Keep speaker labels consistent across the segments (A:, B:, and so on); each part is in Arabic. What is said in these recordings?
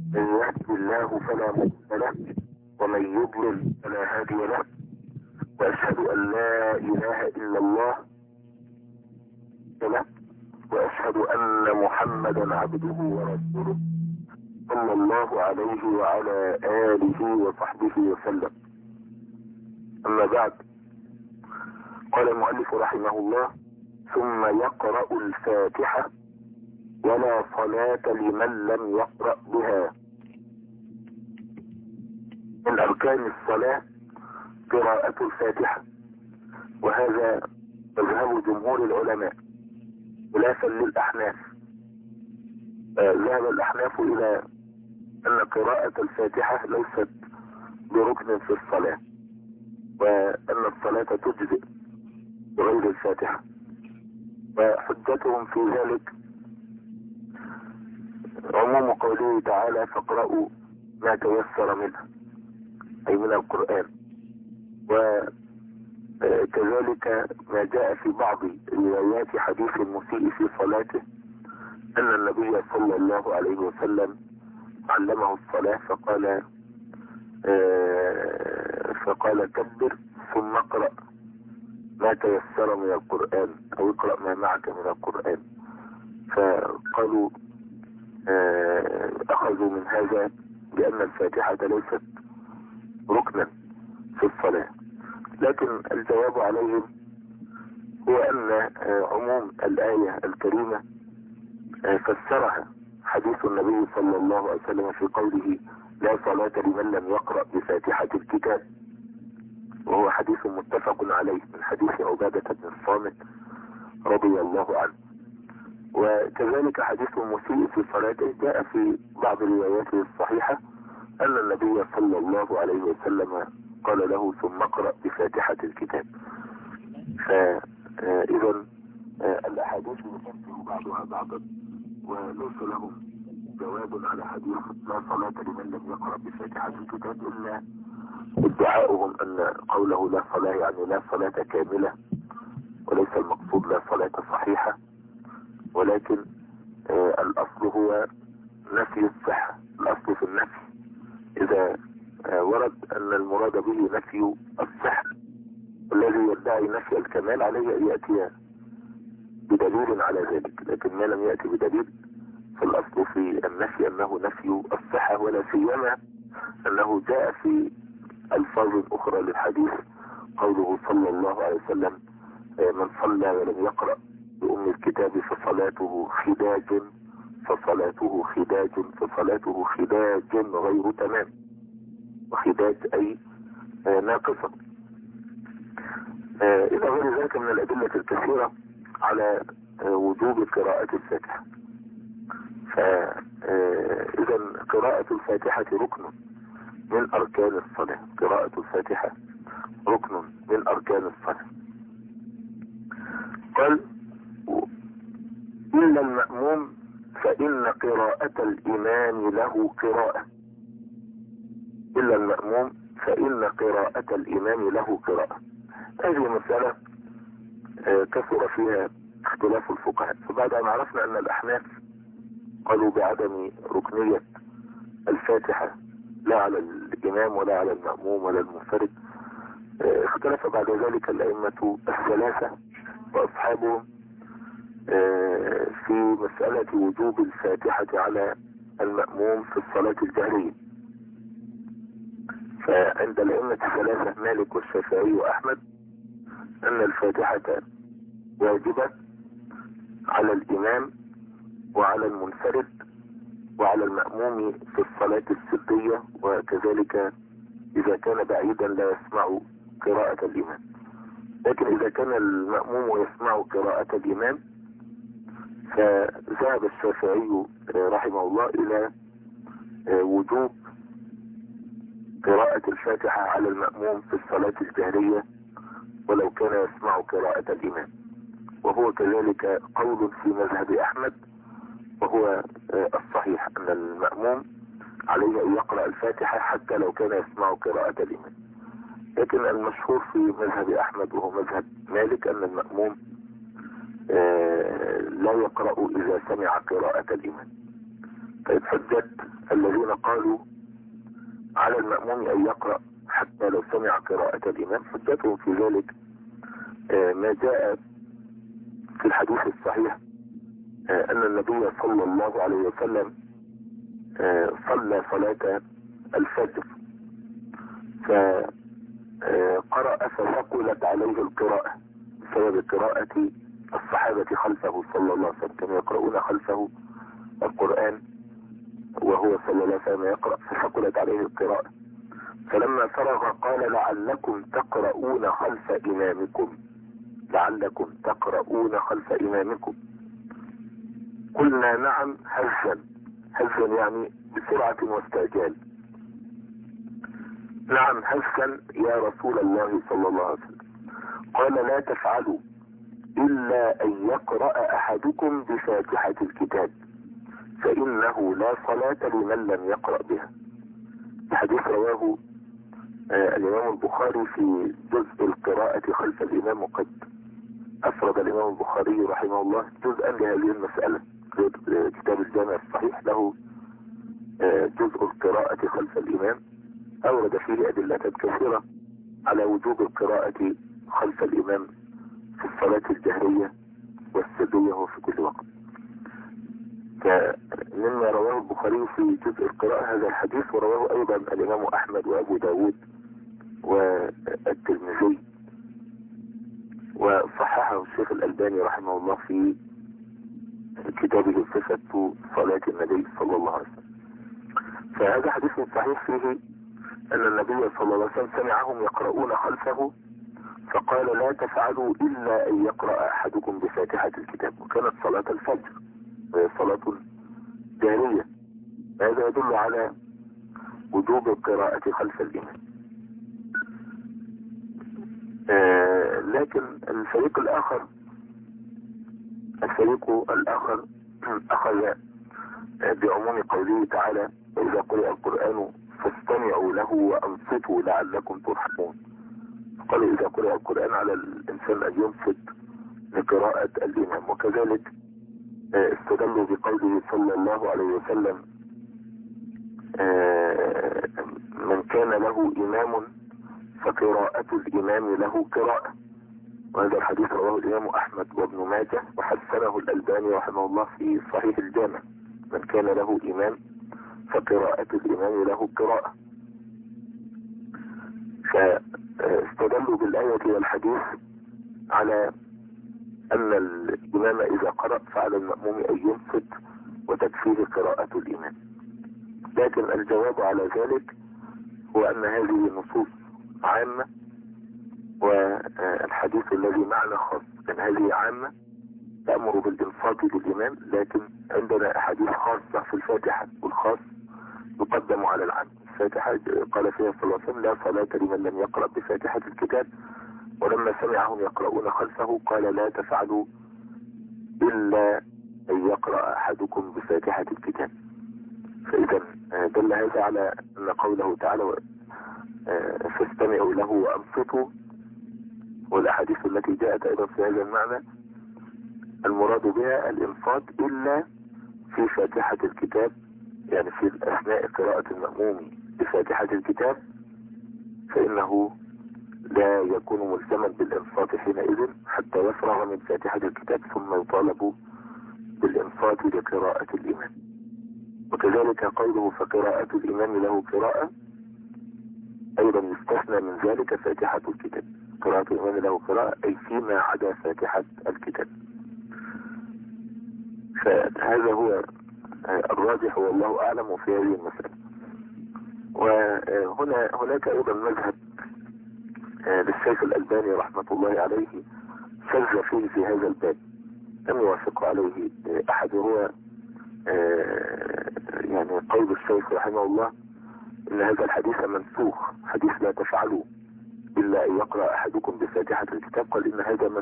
A: من يهد الله فلا مضل له ومن يضلل فلا هادي له، واشهد ان لا اله الا الله له، واشهد ان محمدا عبده ورسوله صلى الله عليه وعلى اله وصحبه وسلم. اما بعد، قال المؤلف رحمه الله: ثم يقرأ الفاتحة ولا صلاة لمن لم يقرأ بها. من أركان الصلاة قراءة الفاتحة، وهذا مذهب جمهور العلماء خلافا للأحناف. ذهب الأحناف إلى أن قراءة الفاتحة ليست بركن في الصلاة، وأن الصلاة تجزئ بغير الفاتحة، وحجتهم في ذلك عموم قوله تعالى: فاقرأوا ما تيسر منه، أي من القرآن. وكذلك ما جاء في بعض روايات حديث المسيء في صلاته أن النبي صلى الله عليه وسلم علمه الصلاة فقال كبر ثم اقرأ ما تيسر من القرآن، أو اقرأ ما معك من القرآن. فقالوا أخذوا من هذا بأن الفاتحة ليست ركنا في الصلاة، لكن الجواب عليهم هو أن عموم الآية الكريمة فسرها حديث النبي صلى الله عليه وسلم في قوله: لا صلاة لمن لم يقرأ بفاتحة الكتاب، وهو حديث متفق عليه من حديث عبادة بن الصامت رضي الله عنه. وكذلك حديث المسيء في صلاته جاء في بعض رواياته الصحيحة أن النبي صلى الله عليه وسلم قال له: ثم اقرأ بفاتحة الكتاب. فإذا الأحاديث يفسر بعضها بعضا، وليس لهم جواب على حديث لا صلاة لمن لم يقرأ بفاتحة الكتاب إلا ادعاؤهم أن قوله لا صلاة يعني لا صلاة كاملة، وليس المقصود لا صلاة صحيحة، ولكن الأصل هو نفي الصحة. الأصل في النفي إذا ورد أن المراد به نفي الصحة، الذي يدعي نفي الكمال عليه أن يأتي بدليل على ذلك، لكن ما لم يأتي بدليل فالأصل في النفي أنه نفي الصحة، ولا سيما أنه جاء في ألفاظ أخرى للحديث قوله صلى الله عليه وسلم: من صلى ولم يقرأ بأم الكتاب فصلاته خداج فصلاته خداج فصلاته خداج غير تمام، وخداج أي ناقصة. إلى غير ذلك من الأدلة الكثيرة على وجوب قراءة الفاتحة. فإذا قراءة الفاتحة ركن من أركان الصلاة. قراءة الفاتحة ركن من أركان الصلاة. قال: إلا المأموم فإن قراءة الإمام له قراءة. إلا المأموم فإن قراءة الإمام له قراءة. هذه مسألة كثر فيها اختلاف الفقهاء، فبعد أن عرفنا أن الأحناف قالوا بعدم ركنية الفاتحة لا على الإمام ولا على المأموم ولا المنفرد، اختلف بعد ذلك الأئمة الثلاثة وأصحابهم في مسألة وجوب الفاتحة على المأموم في الصلاة الجهرية. فعند الأئمة الثلاثة مالك والشافعي وأحمد أن الفاتحة واجبة على الإمام وعلى المنفرد وعلى المأموم في الصلاة السرية، وكذلك إذا كان بعيدا لا يسمع قراءة الإمام. لكن إذا كان المأموم يسمع قراءة الإمام فذهب الشافعي رحمه الله إلى وجوب قراءة الفاتحة على المأموم في الصلاة الجهرية ولو كان يسمع قراءة الإمام، وهو كذلك قول في مذهب أحمد، وهو الصحيح أن المأموم عليه أن يقرأ الفاتحة حتى لو كان يسمع قراءة الإمام. لكن المشهور في مذهب أحمد وهو مذهب مالك أن المأموم لا يقرأ إذا سمع قراءة الإمام. طيب حجة الذين قالوا على المأموم أن يقرأ حتى لو سمع قراءة الإمام، حجتهم في ذلك ما جاء في الحديث الصحيح أن النبي صلى الله عليه وسلم صلى صلاة الفجر فقرأ فثقلت عليه القراءة بسبب قراءة الصحابة خلفه صلى الله عليه وسلم، كانوا يقرؤون خلفه القرآن وهو صلى الله عليه وسلم يقرأ فثقلت عليه القراءة، فلما فرغ قال لعلكم تقرؤون خلف إمامكم، لعلكم تقرؤون خلف إمامكم. قلنا نعم هزا، هزا يعني بسرعة واستعجال، نعم هزا يا رسول الله صلى الله عليه وسلم. قال لا تفعلوا إلا أن يقرأ أحدكم بفاتحة الكتاب فإنه لا صلاة لمن لم يقرأ بها. الحديث رواه الإمام البخاري في جزء القراءة خلف الإمام، وقد أفرد الإمام البخاري رحمه الله جزءا لهذه المسألة، كتاب الجامع الصحيح له جزء القراءة خلف الإمام، أورد فيه أدلة كثيرة على وجوب القراءة خلف الإمام في الصلاة الجهرية والسرية وفي كل وقت. فمما رواه البخاري في جزء القراءة هذا الحديث، ورواه أيضا الإمام أحمد وأبو داود والترمذي، وصححه الشيخ الألباني رحمه الله في كتابه صفة صلاة النبي صلى الله عليه وسلم. فهذا حديث صحيح فيه أن النبي صلى الله عليه وسلم سمعهم يقرؤون خلفه فقال لا تفعلوا إلا أن يقرأ أحدكم بفاتحة الكتاب، وكانت صلاة الفجر وهي صلاة جاهرية، هذا يدل على وجوب القراءة خلف الإمام. لكن الفريق الآخر أخذ بعموم قوله تعالى وإذا قرئ القرآن فاستمعوا له وأنصتوا لعلكم ترحمون، قالوا إذا قرئ القرآن على الإنسان أن ينصت لقراءة الإمام. وكذلك استدلوا بقوله صلى الله عليه وسلم من كان له إمام فقراءة الإمام له قراءة، وهذا الحديث رواه الإمام أحمد وابن ماجه وحسنه الألباني رحمه الله في صحيح الجامع، من كان له إمام فقراءة الإمام له قراءة. فاستدلوا بالآية والحديث على أن الإمام إذا قرأ فعلى المأموم أن ينصت وتكفيه قراءة الإمام. لكن الجواب على ذلك هو أن هذه نصوص عامة والحديث الذي معنا خاص، أن هذه عامة تأمر بالإنصات للإمام، لكن عندنا أحاديث خاصة في الفاتحة، والخاص يقدم على العام. الفاتحة قال فيها صلى الله عليه وسلم لا صلاة لمن لم يقرأ بفاتحة الكتاب، ولما سمعهم يقرؤون خلفه قال لا تفعلوا إلا أن يقرأ أحدكم بفاتحة الكتاب. فإذا دل هذا على أن قوله تعالى فاستمعوا له وأنصتوا، والأحاديث التي جاءت أيضا في هذا المعنى المراد بها الإنصات إلا في فاتحة الكتاب، يعني في أثناء قراءة المأموم بفاتحة الكتاب فإنه لا يكون ملزما بالإنصات حينئذ حتى يفرغ من فاتحة الكتاب ثم يطالب بالإنصات لقراءة الإمام. وكذلك قوله فقراءة الإمام له قراءة أيضا يستثنى من ذلك فاتحة الكتاب، قراءة الإمام له قراءة أي فيما عدا فاتحة الكتاب. فهذا هو الراجح والله أعلم في هذه المسألة. وهناك أيضا مذهب للشيخ الألباني رحمة الله عليه شذ فيه في هذا الباب، لم يوافق عليه أحد، هو يعني قول الشيخ رحمه الله إن هذا الحديث منسوخ، حديث لا تفعلوا إلا أن يقرأ أحدكم بفاتحة الكتاب، قال إن هذا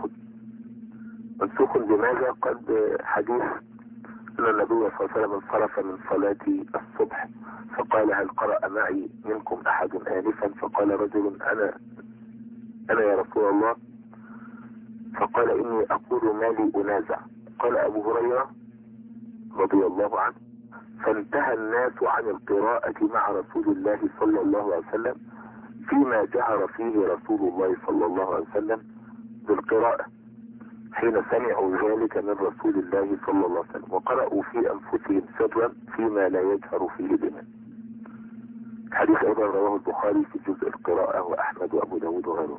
A: منسوخ بماذا؟ قال حديث أن النبي صلى الله عليه وسلم انصرف من صلاة الصبح فقال هل قرأ معي منكم أحد آنفا؟ فقال رجل أنا يا رسول الله، فقال إني أقول ما لي أنازع. قال أبو هريرة رضي الله عنه فانتهى الناس عن القراءة مع رسول الله صلى الله عليه وسلم فيما جهر فيه رسول الله صلى الله عليه وسلم بالقراءة حين سمعوا ذلك من رسول الله صلى الله عليه وسلم، وقرأوا في أنفسهم سرا فيما لا يجهر فيه بنا. الحديث أيضا رواه البخاري في جزء القراءة وأحمد وأبو داود وغيره.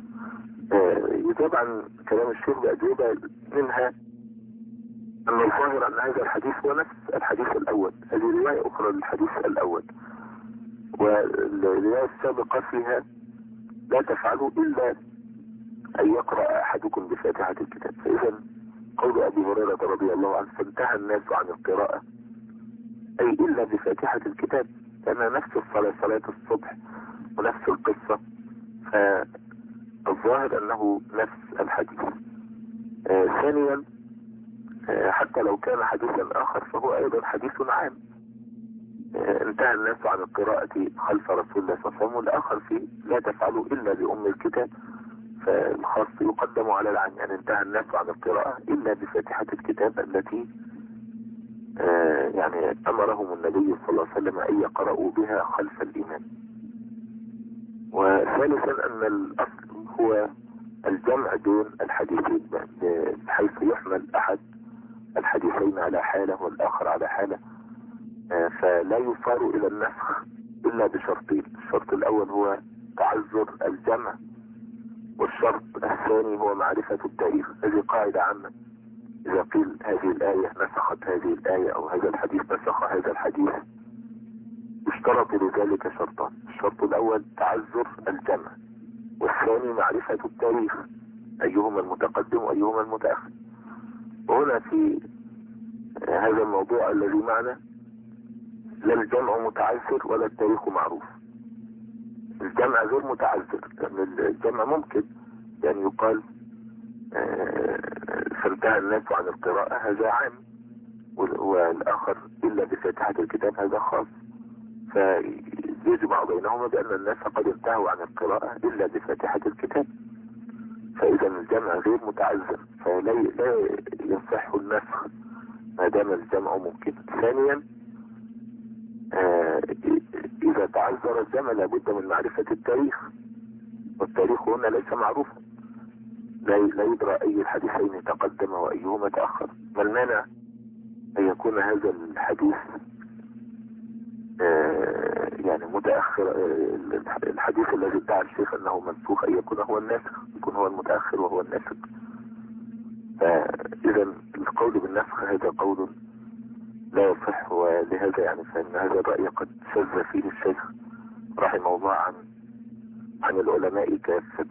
A: طبعا كلام الشيخ بأجوبة منها أن الظاهر أن هذا الحديث هو نفس الحديث الأول، هذه رواية أخرى للحديث الأول، والرواية السابقة فيها لا تفعلوا إلا أن يقرأ أحدكم بفاتحة الكتاب. فإذا قول أبي هريرة رضي الله عنه فانتهى الناس عن القراءة أي إلا بفاتحة الكتاب، لأنها نفس الصلاة، صلاة الصبح ونفس القصة، فالظاهر أنه نفس الحديث. ثانيا حتى لو كان حديثا آخر فهو أيضا حديث عام. انتهى الناس عن القراءة خلف رسول الله صلى الله عليه وسلم، والآخر فيه لا تفعلوا إلا بأم الكتاب، فالخاص يقدم على العام، يعني انتهى الناس عن القراءة إلا بفاتحة الكتاب التي يعني أمرهم النبي صلى الله عليه وسلم أن يقرأوا بها خلف الإمام. وثالثا أن الأصل هو الجمع بين الحديثين، بحيث يحمل أحد الحديثين على حالة والآخر على حالة، فلا يصار إلى النسخ إلا بشرطين. الشرط الأول هو تعذر الجمع، والشرط الثاني هو معرفة التاريخ. هذه قاعدة عامة، إذا قيل هذه الآية نسخت هذه الآية أو هذا الحديث نسخ هذا الحديث يشترط لذلك شرطان. الشرط الأول تعذر الجمع، والثاني معرفة التاريخ، أيهما المتقدم وأيهما المتأخر. وهنا في هذا الموضوع الذي معنا لا الجمع متعذر ولا التاريخ معروف. الجمع غير متعذر، لأن الجمع ممكن يعني يقال فانتهى الناس عن القراءة هذا عام، والآخر إلا بفاتحة الكتاب هذا خاص، فيجمع بينهما بأن الناس قد انتهوا عن القراءة إلا بفاتحة الكتاب. فإذا الجمع غير متعذر، فلا يصح النسخ ما دام الجمع ممكن. ثانيا إذا تعذر الجمع لابد من معرفة التاريخ، والتاريخ هنا ليس معروفا، لا يدرى أي الحديثين تقدم وأيهما تأخر. ما المانع أن يكون هذا الحديث يعني متأخر، الحديث الذي ادعى الشيخ أنه منسوخ أن يكون هو الناسخ، يكون هو المتأخر وهو الناسخ. فإذا القول بالنسخ هذا قول لا يصح، ولهذا يعني فإن هذا الرأي قد شذ فيه الشيخ رحمه الله عن العلماء كافة.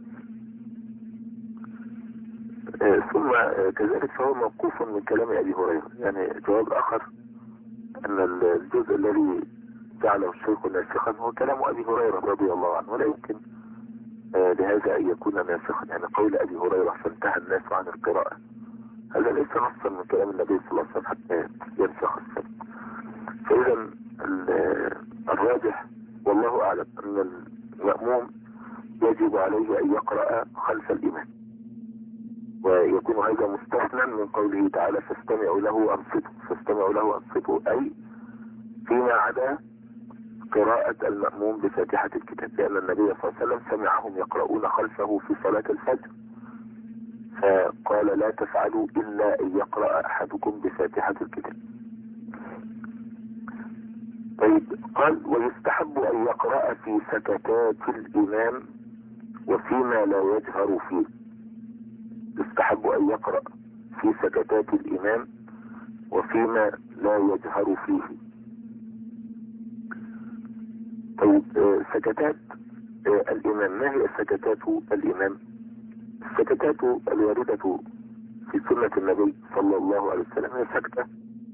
A: ثم كذلك فهو موقوف من كلام أبي هريرة. يعني جواب آخر أن الجزء الذي جعله الشيخ ناسخا هو كلام أبي هريرة رضي الله عنه، ولا يمكن لهذا أن يكون ناسخا. يعني قول أبي هريرة فانتهى الناس عن القراءة هذا ليس نصا من كلام النبي صلى الله عليه وسلم حتى ينسخ السنة. فإذا الراجح والله أعلم أن المأموم يجب عليه أن يقرأ خلف الإمام، ويكون هذا مستثنى من قوله تعالى فاستمعوا له أنصتوا. فاستمعوا له أنصتوا أي فيما عدا قراءة المأموم بفاتحة الكتاب، لأن النبي صلى الله عليه وسلم سمعهم يقرؤون خلفه في صلاة الفجر، فقال لا تفعلوا إلا أن يقرأ أحدكم بفاتحة الكتاب. طيب قال ويستحب أن يقرأ في سكتات الإمام وفيما لا يجهر فيه. يستحب أن يقرأ في سكتات الإمام وفيما لا يجهر فيه. طيب سكتات الإمام، ما هي سكتات الإمام؟ السكتات الواردة في سنة النبي صلى الله عليه وسلم هي سكتة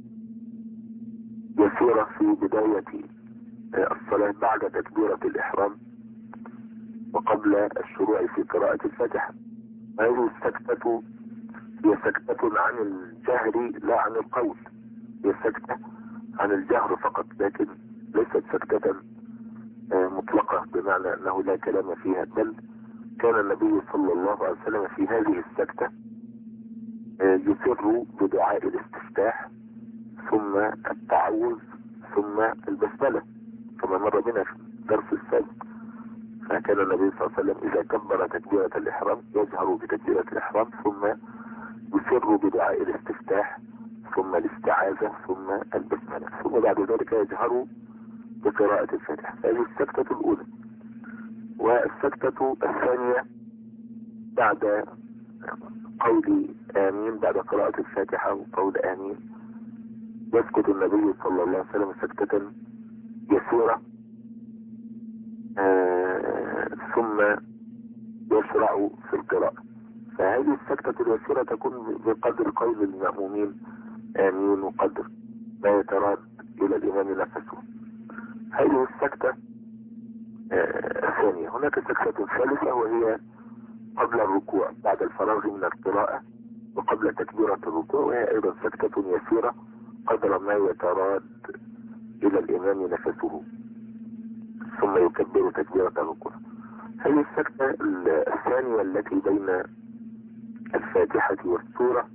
A: يسيرة في بداية الصلاة بعد تكبيرة الإحرام وقبل الشروع في قراءة الفاتحة. هذه السكتة هي سكتة عن الجهر لا عن القول، هي سكتة عن الجهر فقط، لكن ليست سكتة مطلقة بمعنى أنه لا كلام فيها، بل كان النبي صلى الله عليه وسلم في هذه السكتة يسر بدعاء الاستفتاح ثم التعوذ ثم البسملة كما مر بنا في الدرس السابق. فكان النبي صلى الله عليه وسلم إذا كبر تكبيرة الإحرام يجهر بتكبيرة الإحرام ثم يسر بدعاء الاستفتاح ثم الاستعاذة ثم البسملة ثم بعد ذلك يجهر بقراءة الفاتحة. هذه السكتة الأولى. والسكتة الثانية بعد قول آمين، بعد قراءة الفاتحة وقول آمين يسكت النبي صلى الله عليه وسلم سكتة يسيرة ثم يشرع في القراءة. فهذه السكتة اليسيرة تكون بقدر قول المأمومين آمين وقدر ما يتراد إلى الإمام نفسه. هذه السكتة الثانية. هناك سكتة ثالثة وهي قبل الركوع بعد الفراغ من القراءة وقبل تكبيرة الركوع، وهي أيضا سكتة يسيرة قدر ما يتراد إلى الإمام نفسه ثم يكبر تكبيرة الركوع. هذه السكتة الثانية التي بين الفاتحة والسورة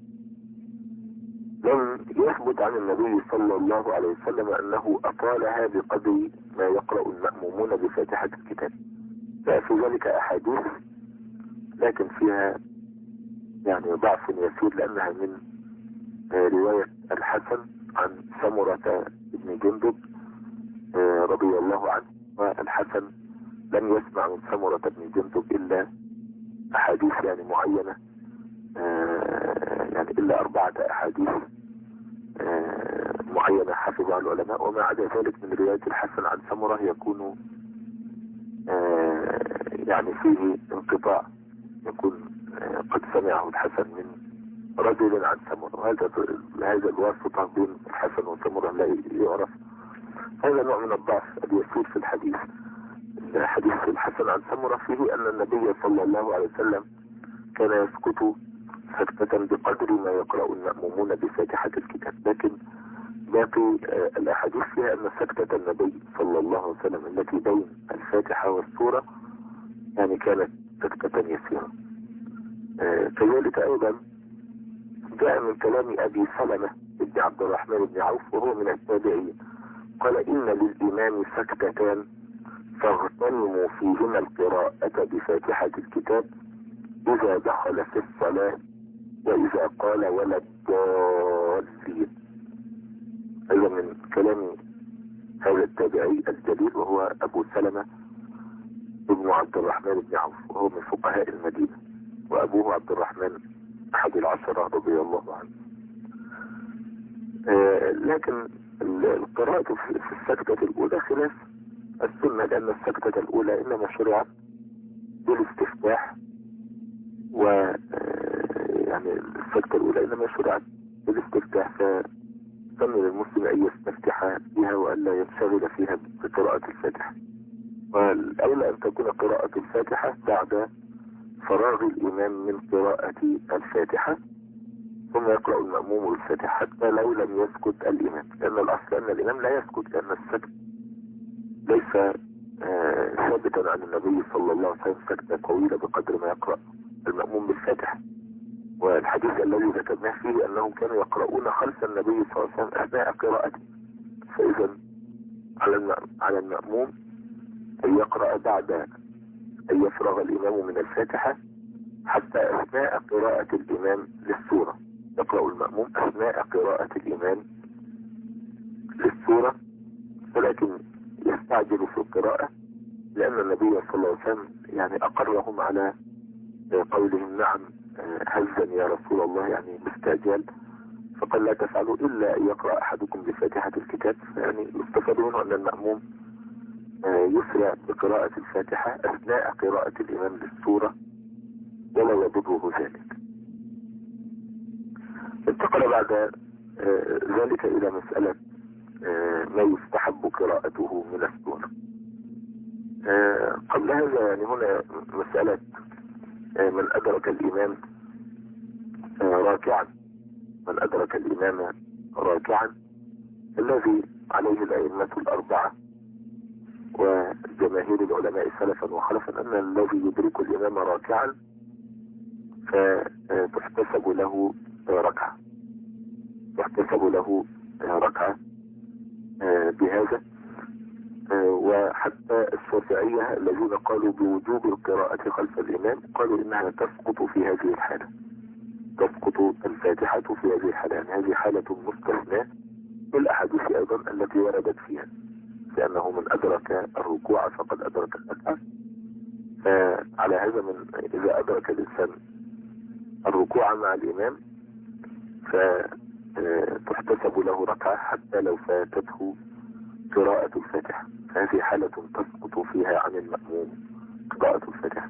A: لم يثبت عن النبي صلى الله عليه وسلم أنه أطالها بقدر ما يقرأ المأمومون بفاتحة الكتاب. ففي ذلك أحاديث لكن فيها يعني ضعف يسير، لأنها من رواية الحسن عن سمرة بن جندب رضي الله عنه، والحسن لم يسمع من سمرة بن جندب إلا أحاديث يعني معينة، يعني إلا 4 أحاديث معينة حفظها العلماء، وما عدا ذلك من رواية الحسن عن سمرة يكون يعني فيه انقطاع، يكون قد سمعه الحسن من رجل عن سمرة، وهذا الواسطة بين الحسن وسمرة لا يعرف. هذا نوع من الضعف اليسير في الحديث. حديث الحسن عن سمرة فيه أن النبي صلى الله عليه وسلم كان يسكت سكتة بقدر ما يقرأ المأمومون بفاتحة الكتاب، لكن باقي الأحاديث فيها أن سكتة النبي صلى الله عليه وسلم التي بين الفاتحة والسورة يعني كانت سكتة يسيرة. كذلك أيضا جاء من كلام أبي سلمة بن عبد الرحمن بن عوف وهو من التابعين قال إن للإمام سكتتان فاغتنموا فيهما القراءة بفاتحة الكتاب إذا دخل في الصلاة وإذا قال ولا الضالين. هذا من كلام هذا التابعي الجليل وهو أبو سلمة ابن عبد الرحمن بن عوف، وهو من فقهاء المدينة، وأبوه عبد الرحمن أحد العشرة رضي الله عنه. لكن القراءة في السكتة الأولى خلاف السنة، لأن السكتة الأولى إنما شرعت بالاستفتاح، و يعني السكتة الأولى إنما شرعت بالاستفتاح، فسن للمسلم أن يستفتح بها وألا ينشغل فيها بقراءة الفاتحة. والأولى أن تكون قراءة الفاتحة بعد فراغ الإمام من قراءة الفاتحة ثم يقرأ المأموم الفاتحة حتى لو لم يسكت الإمام، لأن الأصل أن الإمام لا يسكت، لأن السكت ليس ثابتا عن النبي صلى الله عليه وسلم سكتة طويلة بقدر ما يقرأ المأموم بالفاتحة. والحديث الذي ذكرناه فيه أنهم كانوا يقرؤون خلف النبي صلى الله عليه وسلم أثناء قراءته، فإذا على المأموم أن يقرأ بعد أن يفرغ الإمام من الفاتحة حتى أثناء قراءة الإمام للسورة، يقرأ المأموم أثناء قراءة الإمام للسورة، ولكن يستعجل في القراءة لأن النبي صلى الله عليه وسلم يعني أقرهم على قولهم نعم هزا يا رسول الله، يعني باستعجال، فقال لا تفعلوا إلا أن يقرأ أحدكم بفاتحة الكتاب. يعني يستفادون أن المأموم يسرع بقراءة الفاتحة أثناء قراءة الإمام للسورة ولا يضره ذلك. انتقل بعد ذلك إلى مسألة ما يستحب قراءته من السورة. قبل هذا يعني هنا مسألة من أدرك الإمام راكعا، من أدرك الإمام راكعا الذي عليه الأئمة الأربعة وجماهير العلماء سلفا وخلفا أن الذي يدرك الإمام راكعا فتحتسب له ركعة، تحتسب له ركعة بهذا. وحتى الشافعية الذين قالوا بوجوب القراءة خلف الإمام قالوا إنها تسقط في هذه الحالة، تسقط الفاتحة في هذه الحالة، يعني هذه حالة مستثناة بالأحاديث أيضا التي وردت فيها، لأنه من أدرك الركوع فقد أدرك الركعة. فعلى هذا إذا أدرك الإنسان الركوع مع الإمام فتحتسب له ركعة حتى لو فاتته قراءة الفاتحة، فهذه حالة تسقط فيها عن المأموم قراءة الفاتحة.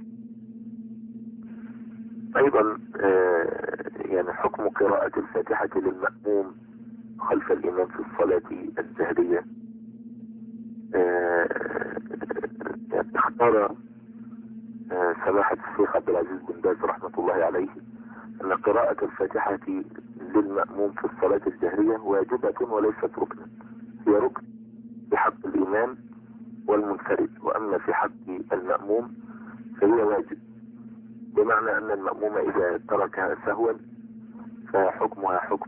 A: أيضا يعني حكم قراءة الفاتحة للمأموم خلف الإمام في الصلاة الجهرية. يعني اختار سماحة الشيخ عبد العزيز بن باز رحمة الله عليه أن قراءة الفاتحة للمأموم في الصلاة الجهرية واجبة وليست ركنا، هي ركن في حق الإمام والمنفرد، وأما في حق المأموم فهي واجب، بمعنى أن المأموم إذا تركها سهوا فحكمها حكم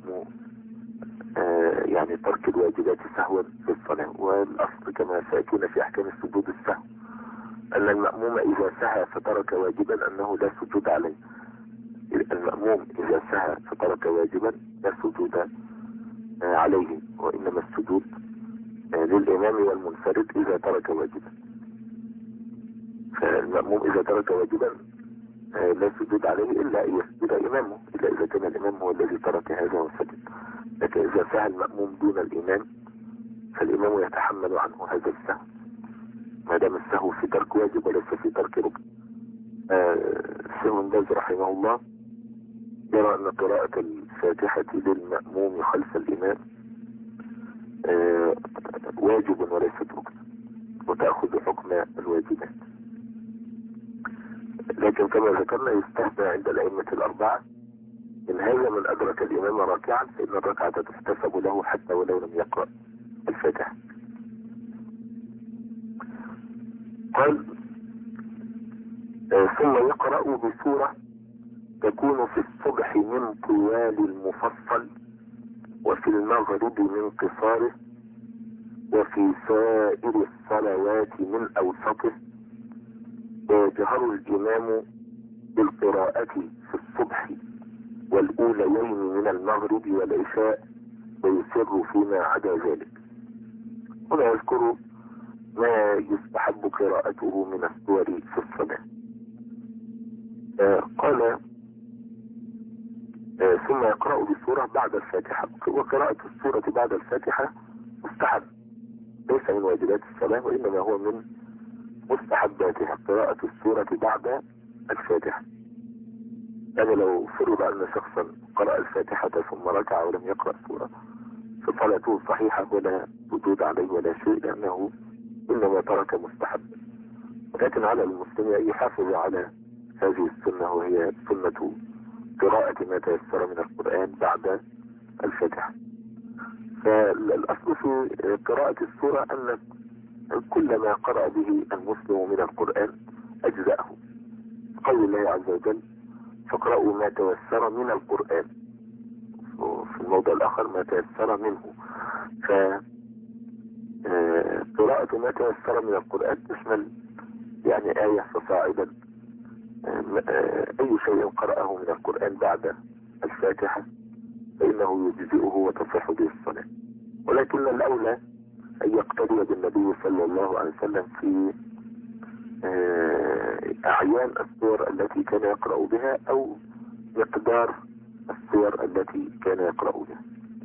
A: يعني ترك الواجبات سهوا في الصلاة. والأصل كما سيأتينا في أحكام السجود السهو أن المأموم إذا سهى فترك واجبا أنه لا سجود عليه. المأموم إذا سهى فترك واجبا لا سجود عليه، وإنما السجود للإمام والمنفرد إذا ترك واجبا. فالمأموم إذا ترك واجبا لا سجود عليه إلا أن يسجد إمامه، إلا إذا كان الإمام هو الذي ترك هذا وسجد. لكن إذا سهى المأموم دون الإمام فالإمام يتحمل عنه هذا السهو، ما دام السهو في ترك واجب وليس في ترك ركن. الشيخ بن باز رحمه الله يرى أن قراءة الفاتحة للمأموم خلف الإمام واجب وليست ركن، وتأخذ حكم الواجبات. لكن كما ذكرنا يستثنى عند الأئمة الأربعة إن هذا من أدرك الإمام راكعا فإن الركعة تحتسب له حتى ولو لم يقرأ الفاتحة. قال ثم يقرأ بسورة تكون في الصبح من طوال المفصل، وفي المغرب من قصاره، وفي سائر الصلوات من أوسطه، ويجهر الإمام بالقراءة في الصبح والأوليين من المغرب والعشاء ويسر فيما عدا ذلك. هنا يذكر ما يستحب قراءته من السور في الصلاة. قال ثم يقرأ بسورة بعد الفاتحة، وقراءة السورة بعد الفاتحة مستحب ليس من واجبات الصلاة وإنما هو من مستحباتها، قراءة السورة بعد الفاتحة. يعني لو فرض أن شخصا قرأ الفاتحة ثم ركع ولم يقرأ سورة فصلاته صحيحة ولا وجود عليه ولا شيء، لأنه إنما ترك مستحب. لكن على المسلم أن يحافظ على هذه السنة، وهي سنة قراءة ما تيسر من القرآن بعد الفاتحة. فالأصل في قراءة السورة أن كل ما قرأ به المسلم من القرآن أجزأه. قول الله عز وجل فاقرأوا ما تيسر من القرآن، وفي الموضع الآخر ما تيسر منه. فقراءة ما تيسر من القرآن تشمل يعني آية فصاعدا، أي شيء قرأه من القرآن بعد الفاتحة فإنه يجزئه وتصح به الصلاة. ولكن الأولى أن يقتدي بالنبي صلى الله عليه وسلم في أعيان السور التي كان يقرأ بها أو مقدار السور التي كان يقرأ بها.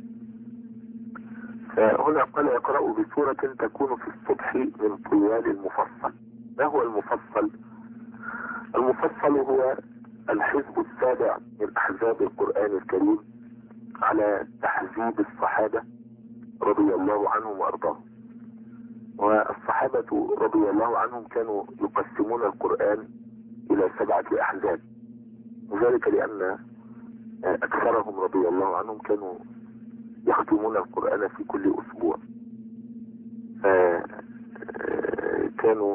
A: فهنا قال يقرأ بسورة تكون في الصبح من طوال المفصل. ما هو المفصل؟ المفصل هو الحزب السابع من أحزاب القرآن الكريم على تحزيب الصحابة رضي الله عنهم وأرضاهم. والصحابة رضي الله عنهم كانوا يقسمون القرآن إلى 7 أحزاب، وذلك لأن أكثرهم رضي الله عنهم كانوا يختمون القرآن في كل أسبوع. كانوا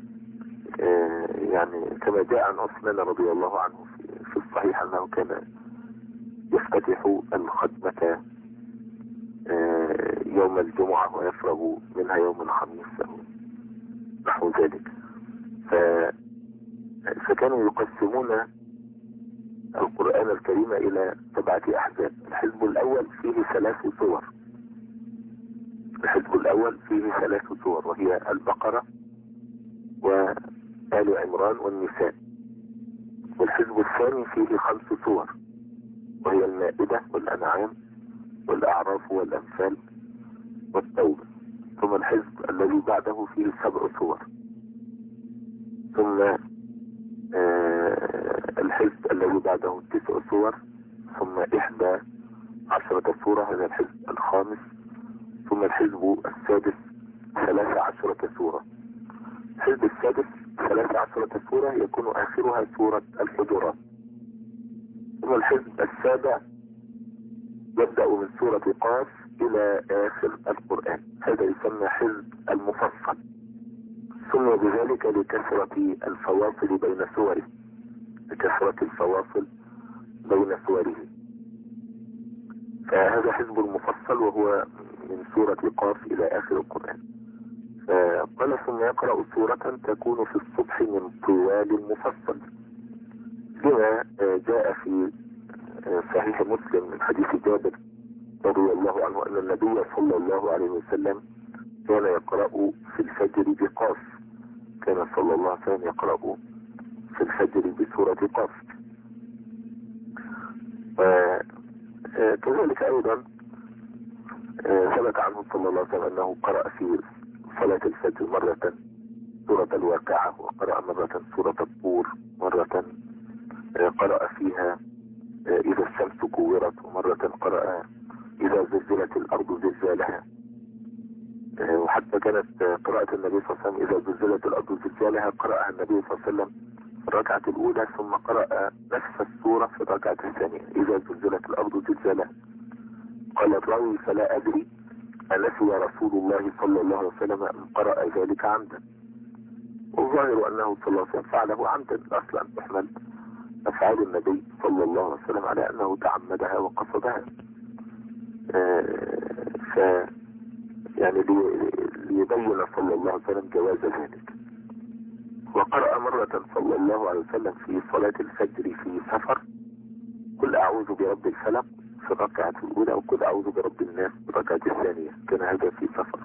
A: يعني كما جاء عن عثمان رضي الله عنه في الصحيح أنه كان يفتتح الختمة يوم الجمعة ويفرغ منها يوم الخميس أو نحو ذلك. فكانوا يقسمون القرآن الكريم إلى 7 أحزاب. الحزب الأول فيه 3 سور. الحزب الأول فيه 3 سور، وهي البقرة وآل عمران والنساء. والحزب الثاني فيه 5 سور، وهي المائدة والأنعام والأعراف والأنفال والتوبة. ثم الحزب الذي بعده فيه 7 سور. ثم الحزب الذي بعده 9 سور. ثم 11 سورة، هذا الحزب الخامس. ثم الحزب السادس 13 سورة. الحزب السادس 13 سورة يكون آخرها سورة الحجرات. ثم الحزب السابع يبدأ من سورة قاف إلى آخر القرآن، هذا يسمى حزب المفصل. ثم بذلك لكثرة الفواصل بين سوره، لكثرة الفواصل بين سوره. فهذا حزب المفصل، وهو من سورة قاف إلى آخر القرآن. فقال ثم يقرأ سورة تكون في الصبح من طوال المفصل، لما جاء في صحيح مسلم من حديث جابر رضي الله عنه أن النبي صلى الله عليه وسلم كان يقرأ في الفجر بقاف. كان صلى الله عليه وسلم يقرأ في الفجر بسورة قاف. وكذلك أيضا ثبت عنه صلى الله عليه وسلم أنه قرأ في صلاة الفجر مرة سورة الواقعة، وقرأ مرة سورة الطور، مرة قرأ فيها إذا الشمس كورت، ومرة قرأ إذا زلزلت الأرض زلزالها. وحتى كانت قراءة النبي صلى الله عليه وسلم إذا زلزلت الأرض زلزالها قرأها النبي صلى الله عليه وسلم في الركعة الأولى، ثم قرأ نفس السورة في الركعة الثانية إذا زلزلت الأرض زلزالها. قال الراوي فلا أدري أنسي رسول الله صلى الله عليه وسلم أن قرأ ذلك عمدا. والظاهر أنه صلى الله عليه وسلم فعله عمدا، أصلا تحمل أفعال النبي صلى الله عليه وسلم على أنه تعمدها وقصدها. يعني ليبين صلى الله عليه وسلم جواز ذلك. وقرأ مرة صلى الله عليه وسلم في صلاة الفجر في سفر قل أعوذ برب الفلق في الركعة الأولى، وقل أعوذ برب الناس في الركعة الثانية، كان هذا في سفر.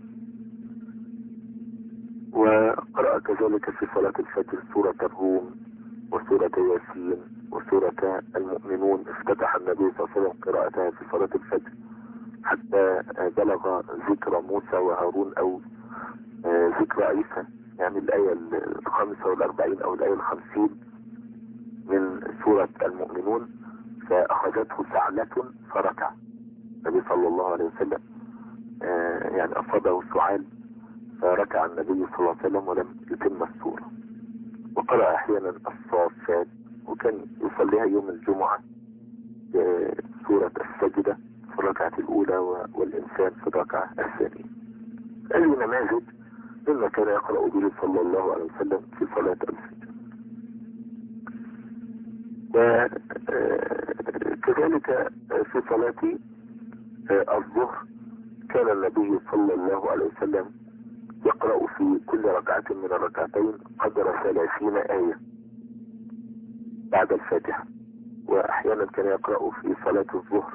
A: وقرأ كذلك في صلاة الفجر سورة الروم وسورة ياسين وسورة المؤمنون. افتتح النبي صلى الله عليه وسلم قراءتها في صلاة الفجر حتى بلغ ذكر موسى وهارون أو ذكر عيسى، يعني الآية 45 أو الآية 50 من سورة المؤمنون. فأخذته سعلة فركع النبي صلى الله عليه وسلم، يعني أصابه سعال فركع النبي صلى الله عليه وسلم ولم يتم السورة. وقرأ أحيانا الصافات، وكان يصليها يوم الجمعة سورة السجدة في الركعة الأولى والإنسان في الركعة الثانية. هذه نماذج مما كان يقرأ به صلى الله عليه وسلم في صلاة الفجر. وكذلك في صلاة الظهر كان النبي صلى الله عليه وسلم يقرأ في كل ركعة من الركعتين قدر 30 آية بعد الفاتحة. وأحيانا كان يقرأ في صلاة الظهر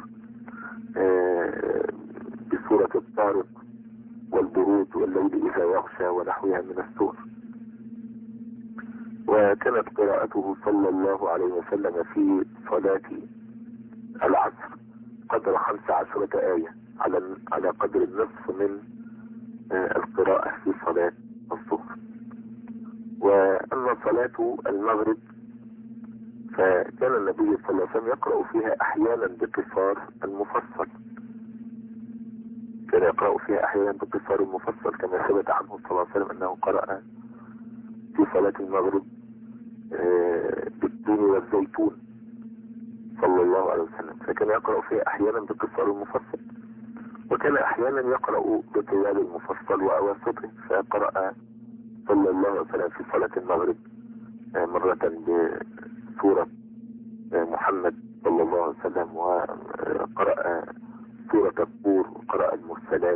A: بسورة الطارق والبروج والليل إذا يغشى ونحوها من السور. وكانت قراءته صلى الله عليه وسلم في صلاة العصر قدر 15 آية على قدر النصف من القراءة في صلاة الظهر. وأما صلاة المغرب فكان النبي صلى الله عليه وسلم يقرأ فيها أحيانا بقصار المفصل، كان يقرأ فيها أحيانا بقصار المفصل كما ثبت عنه صلى الله عليه وسلم أنه قرأ في صلاة المغرب بالتين والزيتون صلى الله عليه وسلم، فكان يقرأ فيها أحيانا بقصار المفصل، وكان أحيانا يقرأ بطوال المفصل وأواسطه. فقرأ صلى الله عليه وسلم في صلاة المغرب مرة بسورة محمد صلى الله عليه وسلم، وقرأ سورة الطور وقرأ المرسلات.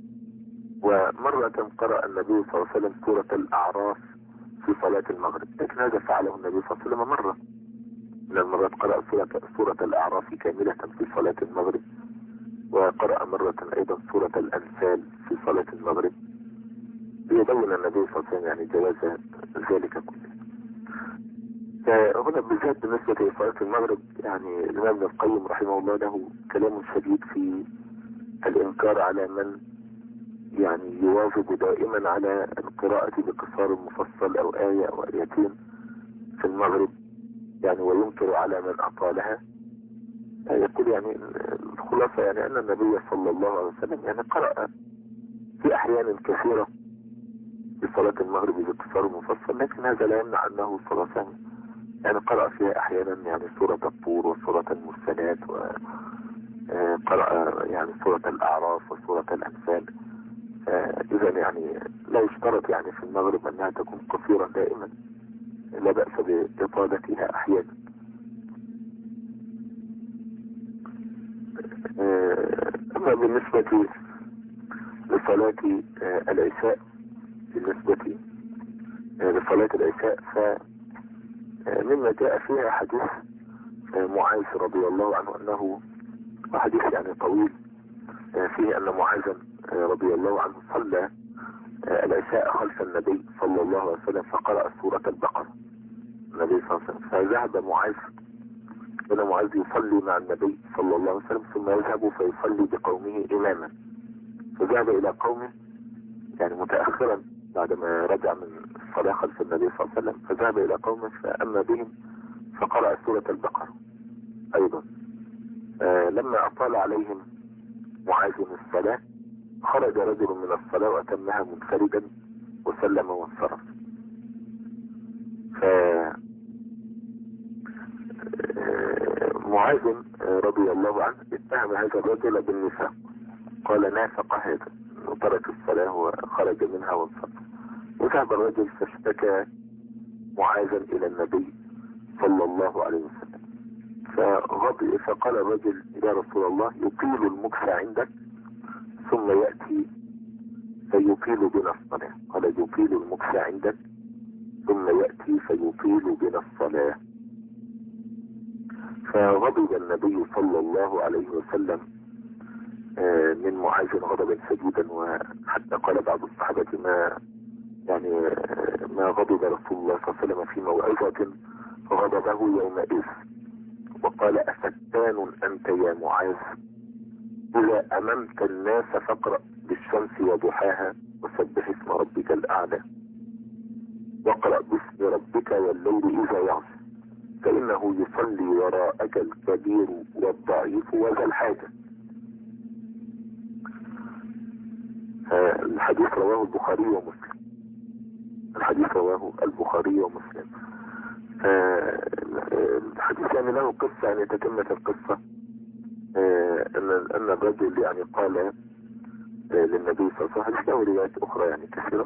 A: ومرة قرأ النبي صلى الله عليه وسلم سورة الأعراف في صلاة المغرب، لكن هذا فعله النبي صلى الله عليه وسلم مرة من المرات، قرأ سورة الأعراف كاملة في صلاة المغرب، وقرأ مرة أيضا سورة الأنفال في صلاة المغرب، ليبين النبي صلى الله عليه وسلم يعني جواز ذلك كله. فهنا بالذات بالنسبة لصلاة المغرب يعني الإمام ابن القيم رحمه الله له كلام شديد في الإنكار على من يعني يواظب دائما على القراءة بقصار مفصل أو آية أو آيتين في المغرب، يعني وينكر على من أطالها. يقول يعني الخلاصة يعني أن النبي صلى الله عليه وسلم يعني قرأ في أحيان كثيرة في صلاة المغرب بقصار مفصل، لكن هذا لا يمنع أنه صلى الله عليه وسلم يعني قرأ فيها أحيانا يعني سورة الطور وسورة المرسلات، وقرأ يعني سورة الأعراف وسورة الأنفال. إذا يعني لا يشترط يعني في المغرب أنها تكون قصيرة دائما، لا بأس بإطالتها أحيانا. أما بالنسبة لصلاة العشاء، فمما جاء فيها حديث معاذ رضي الله عنه أنه حديث يعني طويل فيه أن معاذ رضي الله عنه صلى العشاء خلف النبي صلى الله عليه وسلم فقرأ سورة البقرة النبي صلى الله عليه وسلم، فذهب معاذ يصلي مع النبي صلى الله عليه وسلم ثم يذهب فيصلي بقومه إماما، فذهب إلى قومه يعني متأخرا بعدما رجع من الصلاة خلف النبي صلى الله عليه وسلم، فذهب إلى قومه فأما بهم فقرأ سورة البقرة أيضا. لما أطال عليهم معاذ الصلاة خرج رجل من الصلاة وأتمها منفردا وسلم وانصرف. معاذ رضي الله عنه اتهم هذا الرجل بالنفاق، قال نافق هذا وترك الصلاة وخرج منها وانصرف. وذهب الرجل فاشتكى معاذا إلى النبي صلى الله عليه وسلم، فقال الرجل يا رسول الله يطيل المكث عندك ثم يأتي فيطيل بنا الصلاة. قال يطيل المكث عندك ثم يأتي فيطيل بنا الصلاة. فغضب النبي صلى الله عليه وسلم من معاذ غضبا شديدا، وحتى قال بعض الصحابة ما غضب رسول الله صلى الله عليه وسلم في موعظة غضبه يومئذ، وقال أفتان أنت يا معاذ، إذا أممت الناس فاقرأ بالشمس وضحاها وسبح اسم ربك الأعلى، واقرأ باسم ربك والليل إذا يعصى، فإنه يصلي وراءك الكبير والضعيف وذا الحاجة. الحديث رواه البخاري ومسلم. الحديث يعني له قصة، يعني تتمة القصة أن الرجل يعني قال للنبي صلى الله عليه وسلم، له روايات أخرى يعني كثيرة،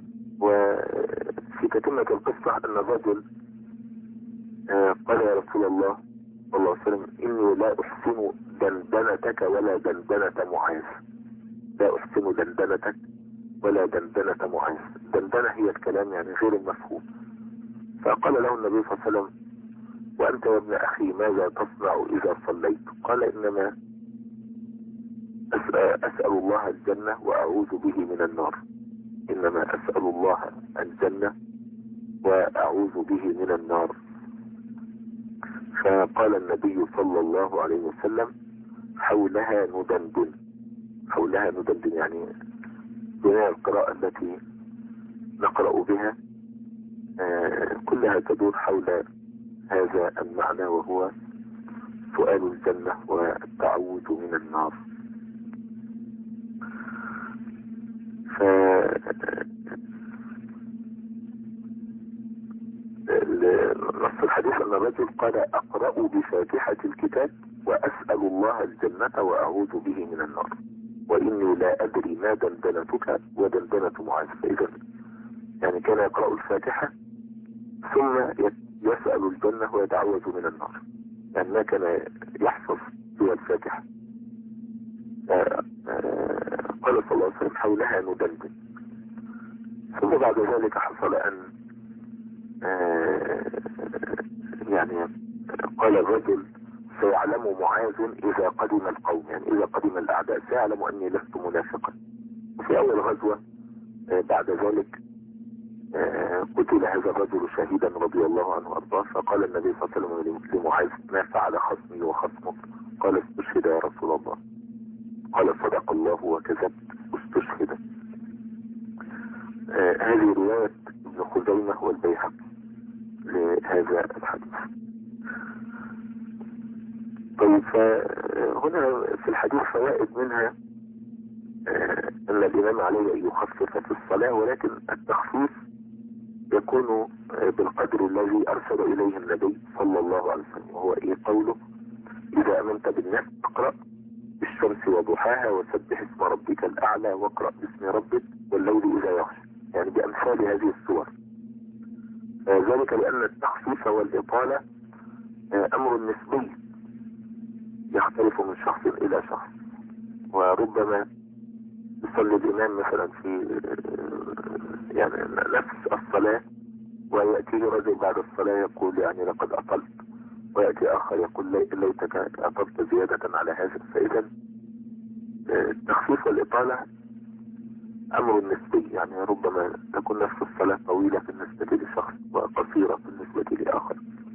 A: وفي تتمة القصة أن الرجل قال يا رسول الله صلى الله عليه وسلم إني لا أحسن دندنتك ولا دندنة معاذ، لا أحسن دندنتك ولا دندنة معاذ. دندنة هي الكلام يعني غير المفهوم. فقال له النبي صلى الله عليه وسلم وأنت يا ابن أخي ماذا تصنع إذا صليت؟ قال إنما أسأل الله الجنة وأعوذ به من النار، إنما أسأل الله الجنة وأعوذ به من النار. فقال النبي صلى الله عليه وسلم حولها ندندن يعني بناء القراءة التي نقرأ بها كلها تدور حول هذا المعنى، وهو سؤال الجنة والتعوذ من النار. نص الحديث أن الرجل قال أقرأ بفاتحة الكتاب وأسأل الله الجنة وأعوذ به من النار، وإني لا أدري ما دندنتك ودندنة معاذ. فإذا يعني كان يقرأ الفاتحة ثم يسأل الجنة ويتعوذ من النار، يعني ما كان يحفظ فيها الفاتحة. قال صلى الله عليه وسلم حولها ندندن. ثم بعد ذلك حصل أن يعني قال الرجل سيعلم معاذ إذا قدم القوم، يعني إذا قدم الأعداء سيعلم أني لست منافقا. وفي أول غزوة بعد ذلك قتل هذا الرجل شهيدا رضي الله عنه وارضاه. فقال النبي صلى الله عليه وسلم لمعاذ ما فعل خصمي وخصمك؟ قال استشهد يا رسول الله. قال صدق الله وكذبت استشهد. هذه رواية ابن خزيمة والبيهقي لهذا الحديث. طيب، فهنا في الحديث فوائد منها أن الإمام عليه أن يخفف في الصلاة، ولكن التخفيف يكون بالقدر الذي أرسل إليه النبي صلى الله عليه وسلم، وهو قوله إذا أمنت بالناس اقرأ بالشمس وضحاها وسبح اسم ربك الأعلى واقرأ باسم ربك والليل إذا يغشى، يعني بأمثال هذه السور. ذلك لأن التخفيف والإطالة أمر نسبي يختلف من شخص إلى شخص. وربما يصلي الإمام مثلا في يعني نفس الصلاة ويأتيه رجل بعد الصلاة يقول يعني لقد أطلت، ويأتي آخر يقول ليتك أطلت زيادة على هذا. فإذا التخفيف والإطالة أمر نسبي، يعني ربما تكون نفس الصلاة طويلة بالنسبة لشخص وقصيرة بالنسبة لآخر.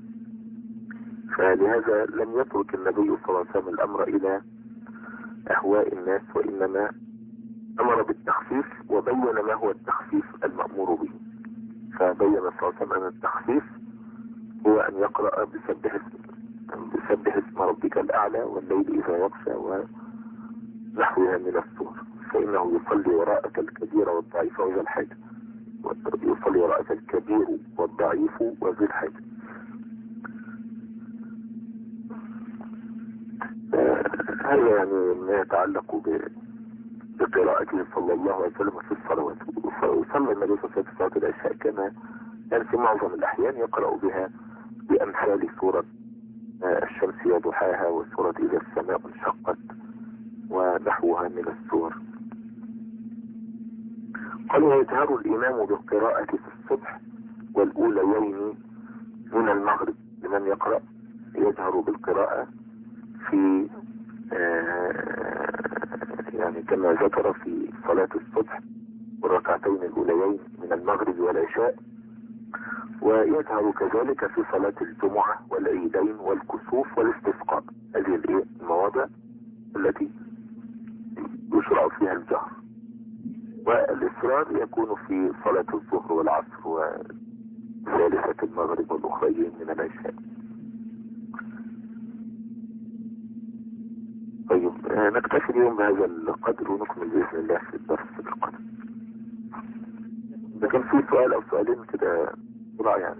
A: فلهذا لم يترك النبي صلى الله عليه وسلم الأمر إلى أهواء الناس، وإنما أمر بالتخفيف وبين ما هو التخفيف المأمور به. فبين صلى الله عليه وسلم أن التخفيف هو أن يقرأ بسبح اسم ربك الأعلى والليل إذا يغشى ونحوها من السور، فإنه يصلي وراءك الكبير والضعيف وذي الحاجة، يصلي وراءك الكبير والضعيف وذي الحاجة. هذا يعني ما يتعلق بقراءته صلى الله عليه وسلم في الصلوات. وصلى النبي صلى الله عليه وسلم في صلاة العشاء كما يعني في معظم الأحيان يقرأ بها بأمثال سورة الشمس وضحاها وسورة إذا السماء انشقت ونحوها من السور. قال ويجهر الإمام بالقراءة في الصبح والأوليين من المغرب. لمن يقرأ يجهر بالقراءة في يعني كما ذكر في صلاة الصبح والركعتين الأوليين من المغرب والعشاء، ويجهر كذلك في صلاة الجمعة والعيدين والكسوف والاستسقاء. هذه المواضع التي يشرع فيها الجهر. والإصرار يكون في صلاة الظهر والعصر وثالثة المغرب والأخرين من العشاء. طيب، نكتفي اليوم بهذا القدر ونكمل بإذن الله في الدرس القادم. لكن في سؤال أو سؤالين كده بسرعة يعني.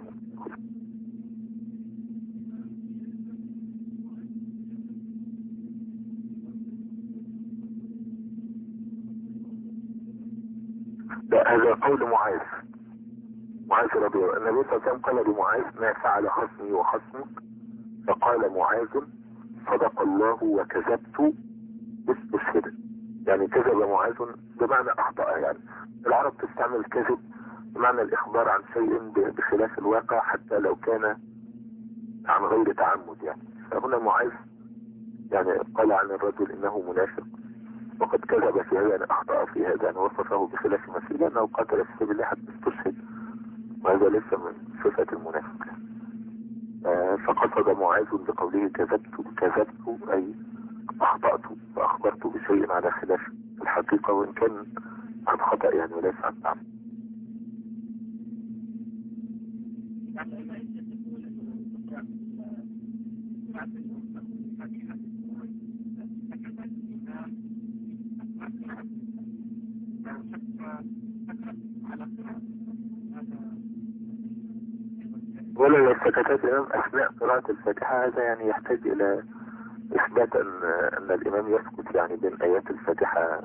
A: لا، هذا قول معاذ رضي الله عنه. النبي صلى الله عليه وسلم قال لمعاذ ما فعل خصمي وخصمك؟ فقال معاذ صدق الله وكذبت استشهد. يعني كذب معاذ بمعنى أخطأ. يعني العرب تستعمل الكذب بمعنى الإخبار عن شيء بخلاف الواقع حتى لو كان عن غير تعمد. يعني فهنا معاذ يعني قال عن الرجل إنه منافق وقد كذب في هذا، أخطأ في هذا، أن وصفه بخلاف ما فيه لأنه قتل في سبيل الله حتى استشهد، وهذا ليس من صفة المنافق. فقصد معاذ بقوله كذبت أي أخطأت وأخبرت بشيء على خلاف الحقيقة، وإن كان عن خطأ يعني وليس عن تعمد. ولا السكتات الإمام أثناء قراءة الفاتحة هذا يعني يحتاج إلى إثبات أن الإمام يسكت يعني بين آيات الفاتحة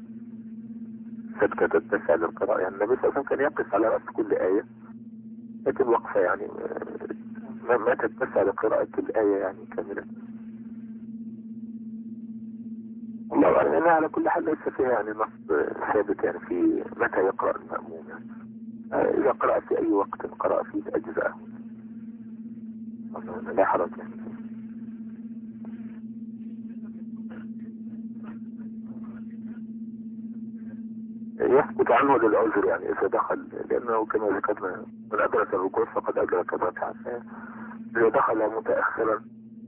A: سكتة تتسع للقراءة. يعني النبي صلى الله عليه وسلم كان يقف على رأس كل آية، لكن وقفة يعني ما تتسع لقراءة الآية يعني كاملة. والله يعني على كل حال ليس فيها يعني نص ثابت يعني في متى يقرأ المأموم يعني. إذا قرأ في أي وقت قرأ فيه أجزاءه لا حرج يعني. يثبت عنه للعذر يعني إذا دخل، لأنه كما ذكرنا من أدرك الركوع فقد أدرك الركعة. إذا دخل متأخرا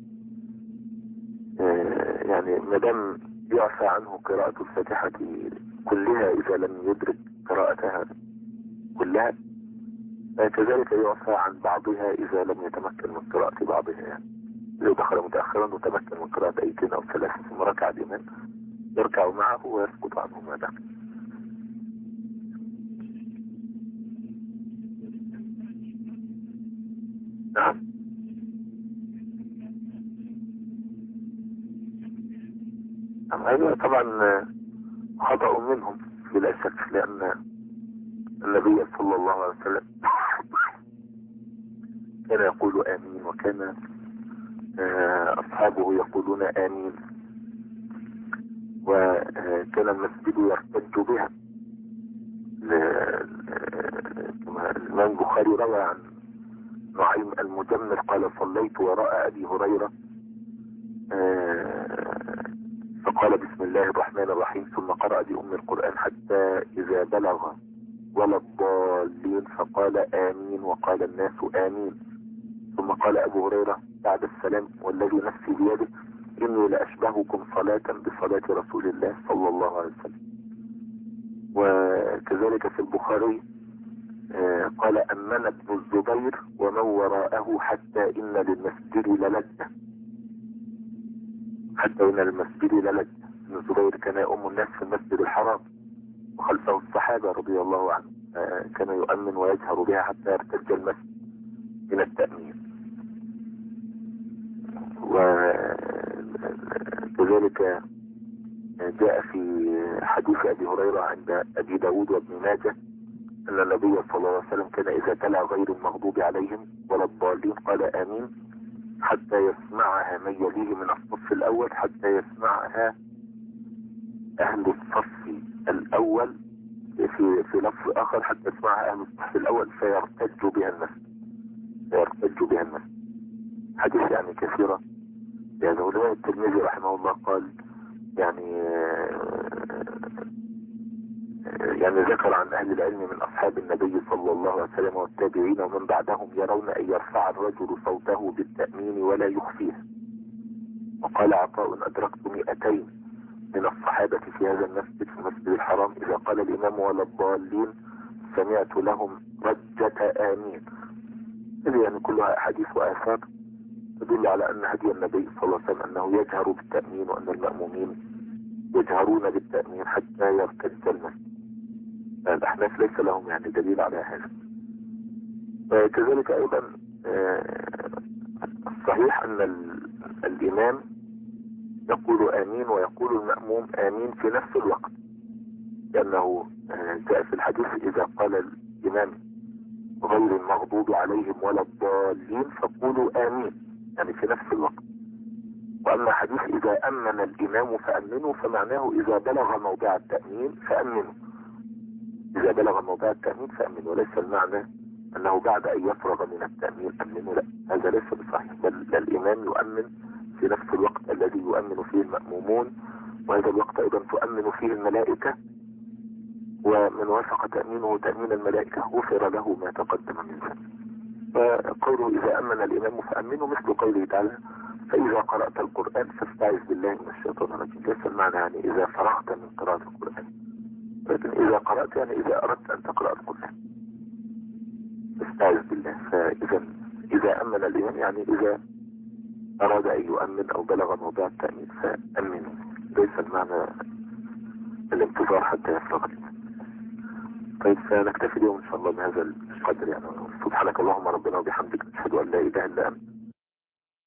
A: يعني مدام يعفى عنه قراءة الفاتحة كلها إذا لم يدرك قراءتها كلها، كذلك يعفى عن بعضها إذا لم يتمكن من قراءة بعضها يعني. إذا دخل متأخرا وتمكن من قراءة آيتين أو ثلاثة ثم ركع الإمام يركع معه ويسقط عنه ما دخل. نعم. هذا طبعا خطأ منهم بلا شك، لأن النبي صلى الله عليه وسلم كان يقول آمين، وكان أصحابه يقولون آمين، وكان المسجد يرتج بها. الإمام البخاري روى عن نعيم المجمل قال صليت وراء أبي هريرة فقال بسم الله الرحمن الرحيم ثم قرأ بأم القرآن حتى إذا بلغ ولا الضالين فقال آمين وقال الناس آمين، ثم قال أبو هريرة بعد السلام والذي نفسي بيده إني لأشبهكم صلاة بصلاة رسول الله صلى الله عليه وسلم. وكذلك في البخاري قال أمن ابن الزبير ومن وراءه حتى إن للمسجد للجة، حتى إن للمسجد للجة. ابن الزبير كان يؤم الناس في المسجد الحرام وخلفه الصحابة رضي الله عنه، كان يؤمن ويجهر بها حتى يرتج المسجد من التأمين. وكذلك جاء في حديث أبي هريرة عند أبي داود وابن ماجه أن النبي صلى الله عليه وسلم كان إذا تلا غير المغضوب عليهم ولا الضالين قال آمين حتى يسمعها من يليه من الصف الأول، حتى يسمعها أهل الصف الأول في لفظ آخر حتى يسمعها أهل الصف الأول فيرتج بها المسجد، فيرتج بها المسجد. حديث يعني كثيرة يعني. ولذلك الترمذي رحمه الله قال يعني ذكر عن أهل العلم من أصحاب النبي صلى الله عليه وسلم والتابعين ومن بعدهم يرون أن يرفع الرجل صوته بالتأمين ولا يخفيه. وقال عطاء أدركت 200 من الصحابة في هذا المسجد في المسجد الحرام إذا قال الإمام ولا الضالين سمعت لهم رجة آمين. يعني كلها أحاديث وآثار تدل على أن هدي النبي صلى الله عليه وسلم أنه يجهر بالتأمين وأن المأمومين يجهرون بالتأمين حتى يرتج المسجد. الأحناف ليس لهم يعني دليل على هذا. كذلك أيضا الصحيح أن الإمام يقول آمين ويقول المأموم آمين في نفس الوقت، لأنه جاء في الحديث إذا قال الإمام غير المغضوب عليهم ولا الضالين فقولوا آمين، يعني في نفس الوقت. وأما حديث إذا أمن الإمام فأمنوا فمعناه إذا بلغ موضع التأمين فأمنوا، إذا بلغ موضع التأمين فأمنوا، وليس المعنى أنه بعد أن يفرغ من التأمين أمنوا، لا، هذا ليس بصحيح، بل الإمام يؤمن في نفس الوقت الذي يؤمن فيه المأمومون، وهذا الوقت أيضا تؤمن فيه الملائكة، ومن وافق تأمينه تأمين الملائكة غفر له ما تقدم من ذنبه. فقوله إذا أمن الإمام فأمنوا مثل قوله تعالى فإذا قرأت القرآن فاستعذ بالله من الشيطان الرجيم. ليس المعنى يعني إذا فرغت من قراءة القرآن، لكن إذا قرأت يعني إذا أردت أن تقرأ القرآن استعذ بالله. فإذا إذا أمن الإمام يعني إذا أراد أن يؤمن أو بلغ موضع التأمين فأمنوا، ليس المعنى الانتظار حتى يفرغ الإمام. طيب فنكتفي اليوم إن شاء الله بهذا القدر يعني. سبحانك اللهم ربنا وبحمدك نشهد أن لا إله إلا أنت